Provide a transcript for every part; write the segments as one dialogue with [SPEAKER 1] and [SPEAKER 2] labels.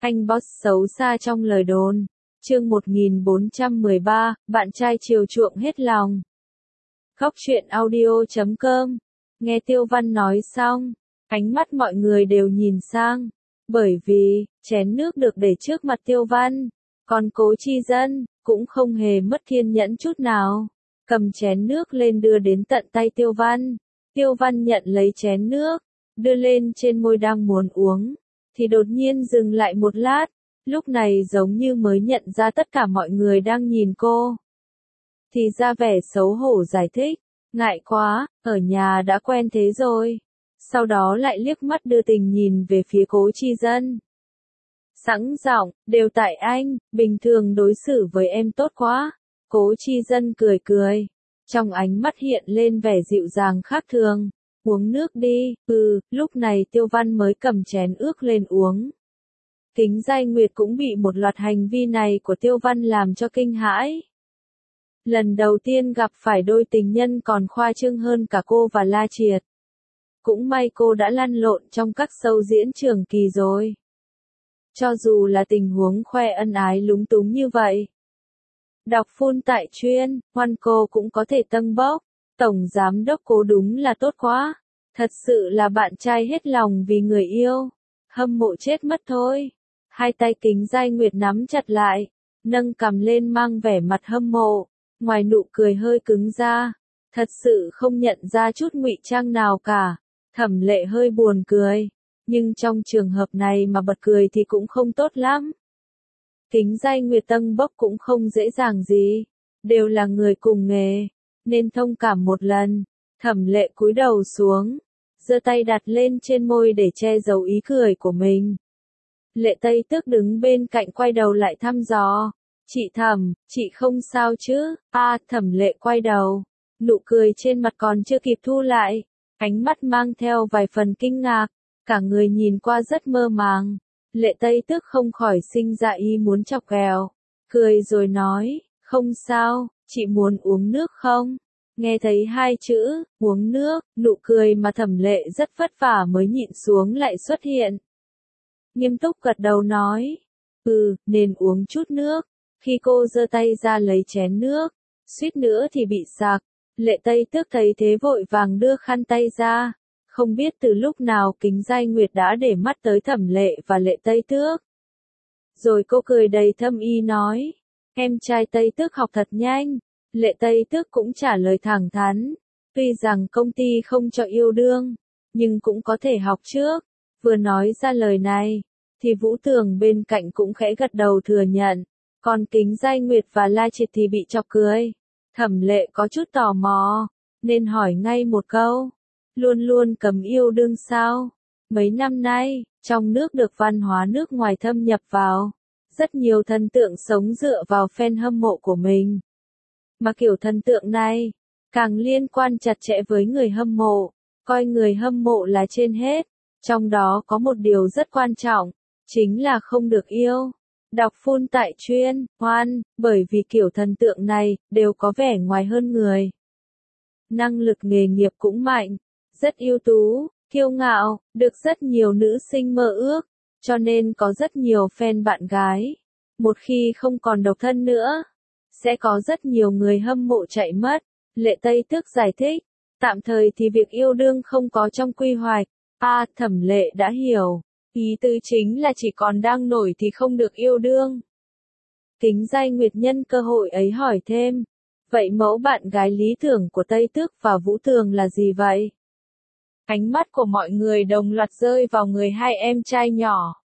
[SPEAKER 1] Anh boss xấu xa trong lời đồn. Chương 1413, bạn trai chiều chuộng hết lòng. Góc truyện audio.com. Nghe Tiêu Văn nói xong, ánh mắt mọi người đều nhìn sang, bởi vì chén nước được để trước mặt Tiêu Văn, còn Cố Chi Dân cũng không hề mất kiên nhẫn chút nào, cầm chén nước lên đưa đến tận tay Tiêu Văn. Tiêu Văn nhận lấy chén nước, đưa lên trên môi đang muốn uống, thì đột nhiên dừng lại một lát, lúc này giống như mới nhận ra tất cả mọi người đang nhìn cô. Thì ra vẻ xấu hổ giải thích, ngại quá, ở nhà đã quen thế rồi. Sau đó lại liếc mắt đưa tình nhìn về phía Cố Chi Dân. Sẵn giọng, đều tại anh, bình thường đối xử với em tốt quá. Cố Chi Dân cười cười, trong ánh mắt hiện lên vẻ dịu dàng khác thường. Uống nước đi, lúc này Tiêu Văn mới cầm chén ước lên uống. Kính Giai Nguyệt cũng bị một loạt hành vi này của Tiêu Văn làm cho kinh hãi. Lần đầu tiên gặp phải đôi tình nhân còn khoa trương hơn cả cô và La Triệt. Cũng may cô đã lăn lộn trong các show diễn trường kỳ rồi. Cho dù là tình huống khoe ân ái lúng túng như vậy. Đọc full tại chuyên, Hoan cô cũng có thể tâng bốc. Tổng giám đốc Cố đúng là tốt quá. Thật sự là bạn trai hết lòng vì người yêu. Hâm mộ chết mất thôi. Hai tay Kính Giai Nguyệt nắm chặt lại, nâng cằm lên mang vẻ mặt hâm mộ, ngoài nụ cười hơi cứng ra, thật sự không nhận ra chút ngụy trang nào cả. Thẩm Lệ hơi buồn cười, nhưng trong trường hợp này mà bật cười thì cũng không tốt lắm. Kính Giai Nguyệt tâng bốc cũng không dễ dàng gì, đều là người cùng nghề, nên thông cảm một lần. Thẩm Lệ cúi đầu xuống, giơ tay đặt lên trên môi để che giấu ý cười của mình. Lệ Tây Tước đứng bên cạnh quay đầu lại thăm dò. Chị Thẩm, chị không sao chứ? Thẩm Lệ quay đầu, nụ cười trên mặt còn chưa kịp thu lại, ánh mắt mang theo vài phần kinh ngạc, cả người nhìn qua rất mơ màng. Lệ Tây Tước không khỏi sinh ra ý muốn chọc ghẹo, cười rồi nói, không sao, chị muốn uống nước không? Nghe thấy hai chữ, uống nước, nụ cười mà Thẩm Lệ rất vất vả mới nhịn xuống lại xuất hiện. Nghiêm túc gật đầu nói, nên uống chút nước. Khi cô giơ tay ra lấy chén nước, suýt nữa thì bị sặc. Lệ Tây Tước thấy thế vội vàng đưa khăn tay ra. Không biết từ lúc nào Kính Giai Nguyệt đã để mắt tới Thẩm Lệ và Lệ Tây Tước. Rồi cô cười đầy thâm ý nói, em trai Tây Tước học thật nhanh. Lệ Tây Tước cũng trả lời thẳng thắn, tuy rằng công ty không cho yêu đương, nhưng cũng có thể học trước. Vừa nói ra lời này, thì Vũ Tường bên cạnh cũng khẽ gật đầu thừa nhận, còn Kính Giai Nguyệt và La Triệt thì bị chọc cười. Thẩm Lệ có chút tò mò, nên hỏi ngay một câu, luôn luôn cấm yêu đương sao? Mấy năm nay, trong nước được văn hóa nước ngoài thâm nhập vào, rất nhiều thần tượng sống dựa vào fan hâm mộ của mình. Mà kiểu thần tượng này, càng liên quan chặt chẽ với người hâm mộ, coi người hâm mộ là trên hết. Trong đó có một điều rất quan trọng, chính là không được yêu. Đọc full tại chuyên, Hoan, bởi vì kiểu thần tượng này, đều có vẻ ngoài hơn người. Năng lực nghề nghiệp cũng mạnh, rất ưu tú, kiêu ngạo, được rất nhiều nữ sinh mơ ước, cho nên có rất nhiều fan bạn gái. Một khi không còn độc thân nữa, sẽ có rất nhiều người hâm mộ chạy mất. Lệ Tây Tước giải thích, tạm thời thì việc yêu đương không có trong quy hoạch. Thẩm Lệ đã hiểu, ý tứ chính là chỉ còn đang nổi thì không được yêu đương. Kính Giai Nguyệt nhân cơ hội ấy hỏi thêm, vậy mẫu bạn gái lý tưởng của Tây Tước và Vũ Tường là gì vậy? Ánh mắt của mọi người đồng loạt rơi vào người hai em trai nhỏ.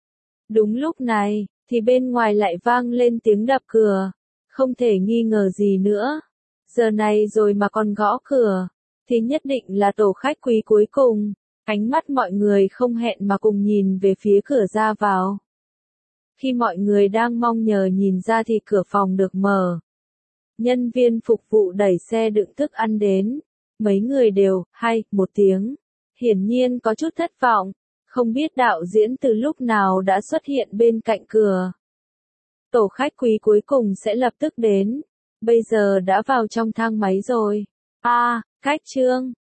[SPEAKER 1] Đúng lúc này, thì bên ngoài lại vang lên tiếng đập cửa, không thể nghi ngờ gì nữa. Giờ này rồi mà còn gõ cửa, thì nhất định là tổ khách quý cuối cùng. Ánh mắt mọi người không hẹn mà cùng nhìn về phía cửa ra vào. Khi mọi người đang mong nhờ nhìn ra thì cửa phòng được mở. Nhân viên phục vụ đẩy xe đựng thức ăn đến. Mấy người đều, một tiếng. Hiển nhiên có chút thất vọng, không biết đạo diễn từ lúc nào đã xuất hiện bên cạnh cửa. Tổ khách quý cuối cùng sẽ lập tức đến. Bây giờ đã vào trong thang máy rồi. Khách Trương,